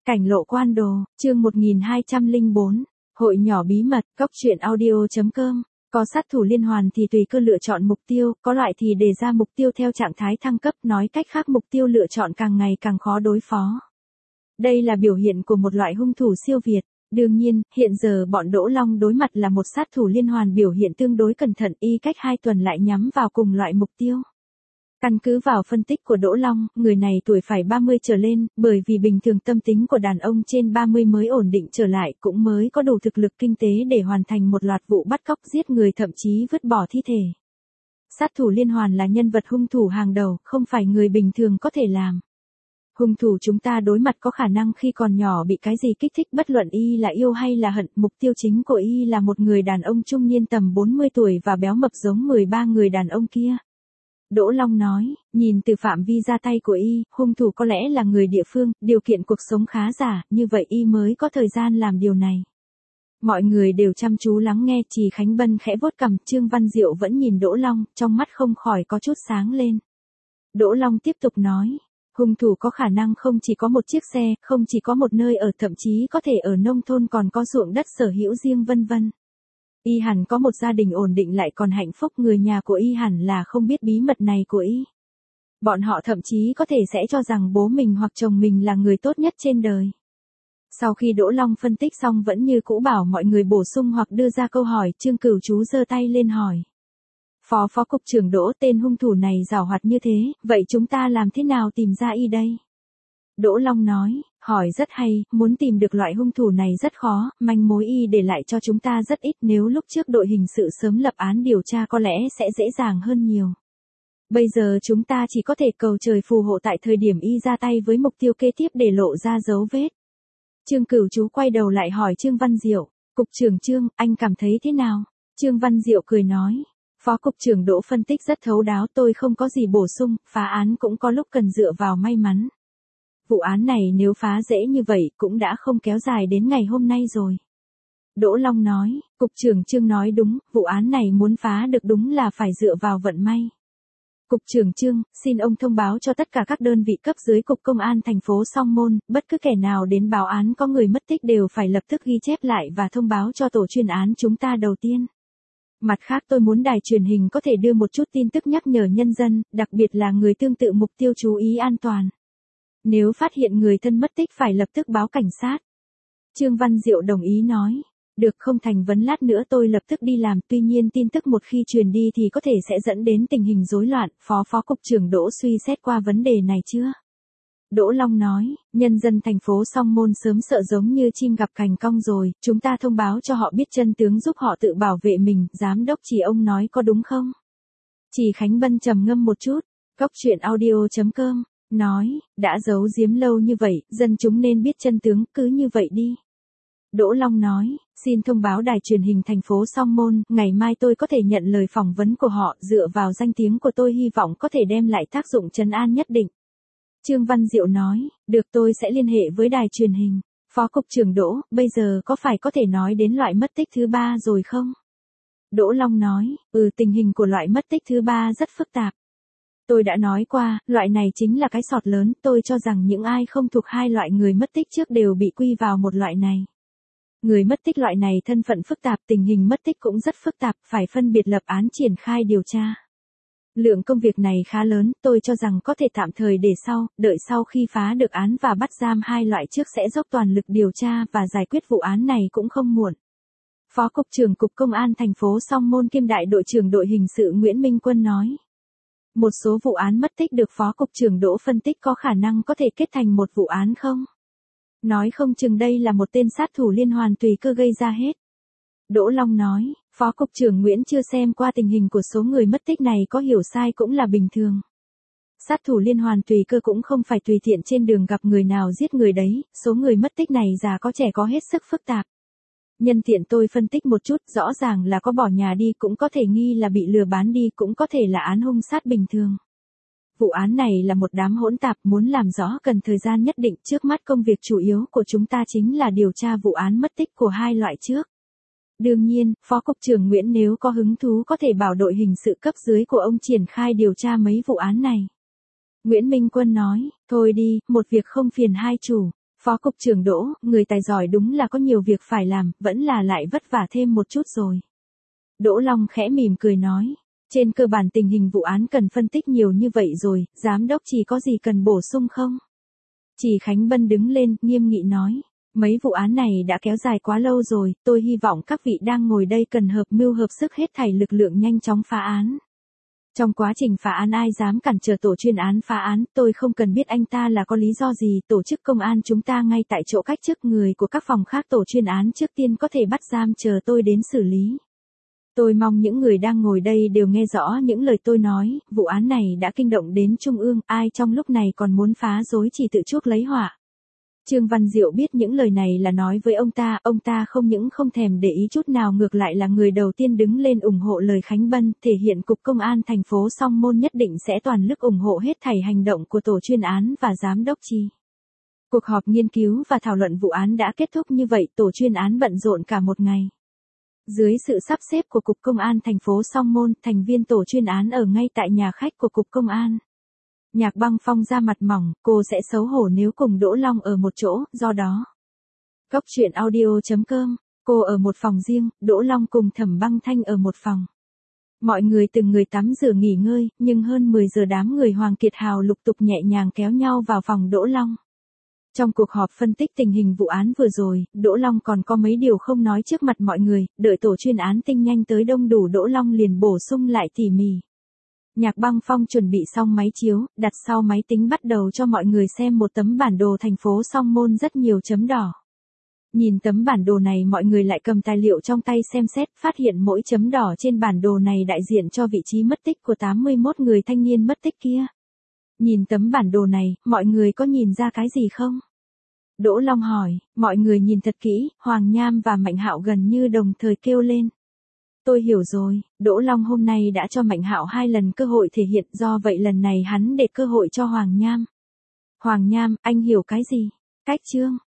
Cảnh lộ quan đồ, chương 1204, hội nhỏ bí mật, góc truyện audio.com. Có sát thủ liên hoàn thì tùy cơ lựa chọn mục tiêu, có loại thì đề ra mục tiêu theo trạng thái thăng cấp, nói cách khác mục tiêu lựa chọn càng ngày càng khó đối phó. Đây là biểu hiện của một loại hung thủ siêu việt. Đương nhiên, hiện giờ bọn Đỗ Long đối mặt là một sát thủ liên hoàn biểu hiện tương đối cẩn thận, y cách 2 tuần lại nhắm vào cùng loại mục tiêu. Căn cứ vào phân tích của Đỗ Long, người này tuổi phải 30 trở lên, bởi vì bình thường tâm tính của đàn ông trên 30 mới ổn định trở lại, cũng mới có đủ thực lực kinh tế để hoàn thành một loạt vụ bắt cóc giết người, thậm chí vứt bỏ thi thể. Sát thủ liên hoàn là nhân vật hung thủ hàng đầu, không phải người bình thường có thể làm. Hung thủ chúng ta đối mặt có khả năng khi còn nhỏ bị cái gì kích thích, bất luận y là yêu hay là hận, mục tiêu chính của y là một người đàn ông trung niên tầm 40 tuổi và béo mập giống 13 người đàn ông kia. Đỗ Long nói, nhìn từ phạm vi ra tay của y, hung thủ có lẽ là người địa phương, điều kiện cuộc sống khá giả, như vậy y mới có thời gian làm điều này. Mọi người đều chăm chú lắng nghe, Trì Khánh Bân khẽ vuốt cằm, Trương Văn Diệu vẫn nhìn Đỗ Long, trong mắt không khỏi có chút sáng lên. Đỗ Long tiếp tục nói, hung thủ có khả năng không chỉ có một chiếc xe, không chỉ có một nơi ở, thậm chí có thể ở nông thôn còn có ruộng đất sở hữu riêng vân vân. Y hẳn có một gia đình ổn định lại còn hạnh phúc, người nhà của y hẳn là không biết bí mật này của y. Bọn họ thậm chí có thể sẽ cho rằng bố mình hoặc chồng mình là người tốt nhất trên đời. Sau khi Đỗ Long phân tích xong vẫn như cũ bảo mọi người bổ sung hoặc đưa ra câu hỏi, Trương Cửu Trú giơ tay lên hỏi. Phó cục trưởng Đỗ, tên hung thủ này giàu hoạt như thế, vậy chúng ta làm thế nào tìm ra y đây? Đỗ Long nói, hỏi rất hay, muốn tìm được loại hung thủ này rất khó, manh mối y để lại cho chúng ta rất ít, nếu lúc trước đội hình sự sớm lập án điều tra có lẽ sẽ dễ dàng hơn nhiều. Bây giờ chúng ta chỉ có thể cầu trời phù hộ tại thời điểm y ra tay với mục tiêu kế tiếp để lộ ra dấu vết. Trương Cửu Trú quay đầu lại hỏi Trương Văn Diệu, cục trưởng Trương, anh cảm thấy thế nào? Trương Văn Diệu cười nói, Phó cục trưởng Đỗ phân tích rất thấu đáo, tôi không có gì bổ sung, phá án cũng có lúc cần dựa vào may mắn. Vụ án này nếu phá dễ như vậy cũng đã không kéo dài đến ngày hôm nay rồi. Đỗ Long nói, cục trưởng Trương nói đúng, vụ án này muốn phá được đúng là phải dựa vào vận may. Cục trưởng Trương, xin ông thông báo cho tất cả các đơn vị cấp dưới cục công an thành phố Song Môn, bất cứ kẻ nào đến báo án có người mất tích đều phải lập tức ghi chép lại và thông báo cho tổ chuyên án chúng ta đầu tiên. Mặt khác tôi muốn đài truyền hình có thể đưa một chút tin tức nhắc nhở nhân dân, đặc biệt là người tương tự mục tiêu chú ý an toàn. Nếu phát hiện người thân mất tích phải lập tức báo cảnh sát. Trương Văn Diệu đồng ý nói. Được, không thành vấn, lát nữa tôi lập tức đi làm, tuy nhiên tin tức một khi truyền đi thì có thể sẽ dẫn đến tình hình rối loạn, Phó cục trưởng Đỗ suy xét qua vấn đề này chưa? Đỗ Long nói, nhân dân thành phố Song Môn sớm sợ giống như chim gặp cành cong rồi, chúng ta thông báo cho họ biết chân tướng giúp họ tự bảo vệ mình, giám đốc Trì ông nói có đúng không? Trì Khánh Bân trầm ngâm một chút, góc truyện audio.com. Nói, đã giấu giếm lâu như vậy, dân chúng nên biết chân tướng, cứ như vậy đi. Đỗ Long nói, xin thông báo đài truyền hình thành phố Song Môn, ngày mai tôi có thể nhận lời phỏng vấn của họ, dựa vào danh tiếng của tôi hy vọng có thể đem lại tác dụng trấn an nhất định. Trương Văn Diệu nói, được, tôi sẽ liên hệ với đài truyền hình. Phó cục trưởng Đỗ, bây giờ có phải có thể nói đến loại mất tích thứ 3 rồi không? Đỗ Long nói, tình hình của loại mất tích thứ 3 rất phức tạp. Tôi đã nói qua, loại này chính là cái sọt lớn, tôi cho rằng những ai không thuộc hai loại người mất tích trước đều bị quy vào một loại này. Người mất tích loại này thân phận phức tạp, tình hình mất tích cũng rất phức tạp, phải phân biệt lập án triển khai điều tra. Lượng công việc này khá lớn, tôi cho rằng có thể tạm thời để sau, đợi sau khi phá được án và bắt giam hai loại trước sẽ dốc toàn lực điều tra và giải quyết vụ án này cũng không muộn. Phó cục trưởng Cục Công an thành phố Song Môn kiêm đại đội trưởng đội hình sự Nguyễn Minh Quân nói. Một số vụ án mất tích được Phó cục trưởng Đỗ phân tích có khả năng có thể kết thành một vụ án không? Nói không chừng đây là một tên sát thủ liên hoàn tùy cơ gây ra hết. Đỗ Long nói, Phó cục trưởng Nguyễn chưa xem qua tình hình của số người mất tích này, có hiểu sai cũng là bình thường. Sát thủ liên hoàn tùy cơ cũng không phải tùy tiện trên đường gặp người nào giết người đấy, số người mất tích này già có trẻ có hết sức phức tạp. Nhân tiện tôi phân tích một chút, rõ ràng là có bỏ nhà đi, cũng có thể nghi là bị lừa bán đi, cũng có thể là án hung sát bình thường. Vụ án này là một đám hỗn tạp, muốn làm rõ cần thời gian nhất định, trước mắt công việc chủ yếu của chúng ta chính là điều tra vụ án mất tích của hai loại trước. Đương nhiên, Phó cục trưởng Nguyễn nếu có hứng thú có thể bảo đội hình sự cấp dưới của ông triển khai điều tra mấy vụ án này. Nguyễn Minh Quân nói, thôi đi, một việc không phiền hai chủ. Phó cục trưởng Đỗ, người tài giỏi đúng là có nhiều việc phải làm, vẫn là lại vất vả thêm một chút rồi. Đỗ Long khẽ mỉm cười nói. Trên cơ bản tình hình vụ án cần phân tích nhiều như vậy rồi, giám đốc chỉ có gì cần bổ sung không? Chỉ Khánh Bân đứng lên, nghiêm nghị nói. Mấy vụ án này đã kéo dài quá lâu rồi, tôi hy vọng các vị đang ngồi đây cần hợp mưu hợp sức hết thảy lực lượng nhanh chóng phá án. Trong quá trình phá án ai dám cản trở tổ chuyên án phá án, tôi không cần biết anh ta là có lý do gì, tổ chức công an chúng ta ngay tại chỗ cách chức người của các phòng khác tổ chuyên án trước tiên có thể bắt giam chờ tôi đến xử lý. Tôi mong những người đang ngồi đây đều nghe rõ những lời tôi nói, vụ án này đã kinh động đến Trung ương, ai trong lúc này còn muốn phá rối chỉ tự chuốc lấy họa. Trương Văn Diệu biết những lời này là nói với ông ta không những không thèm để ý chút nào ngược lại là người đầu tiên đứng lên ủng hộ lời Khánh Bân, thể hiện Cục Công an thành phố Song Môn nhất định sẽ toàn lực ủng hộ hết thảy hành động của tổ chuyên án và giám đốc Chi. Cuộc họp nghiên cứu và thảo luận vụ án đã kết thúc như vậy, tổ chuyên án bận rộn cả một ngày. Dưới sự sắp xếp của Cục Công an thành phố Song Môn, thành viên tổ chuyên án ở ngay tại nhà khách của Cục Công an. Nhạc Băng Phong ra mặt mỏng, cô sẽ xấu hổ nếu cùng Đỗ Long ở một chỗ, do đó. Góc truyện audio.com, cô ở một phòng riêng, Đỗ Long cùng Thẩm Băng Thanh ở một phòng. Mọi người từng người tắm rửa nghỉ ngơi, nhưng hơn 10 giờ đám người Hoàng Kiệt Hào lục tục nhẹ nhàng kéo nhau vào phòng Đỗ Long. Trong cuộc họp phân tích tình hình vụ án vừa rồi, Đỗ Long còn có mấy điều không nói trước mặt mọi người, đợi tổ chuyên án tinh nhanh tới đông đủ Đỗ Long liền bổ sung lại tỉ mỉ. Nhạc Băng Phong chuẩn bị xong máy chiếu, đặt sau máy tính bắt đầu cho mọi người xem một tấm bản đồ thành phố Song Môn rất nhiều chấm đỏ. Nhìn tấm bản đồ này mọi người lại cầm tài liệu trong tay xem xét, phát hiện mỗi chấm đỏ trên bản đồ này đại diện cho vị trí mất tích của 81 người thanh niên mất tích kia. Nhìn tấm bản đồ này, mọi người có nhìn ra cái gì không? Đỗ Long hỏi, mọi người nhìn thật kỹ, Hoàng Nham và Mạnh Hạo gần như đồng thời kêu lên. Tôi hiểu rồi, Đỗ Long hôm nay đã cho Mạnh Hạo 2 lần cơ hội thể hiện, do vậy lần này hắn để cơ hội cho Hoàng Nham. Hoàng Nham, anh hiểu cái gì? Cách chương.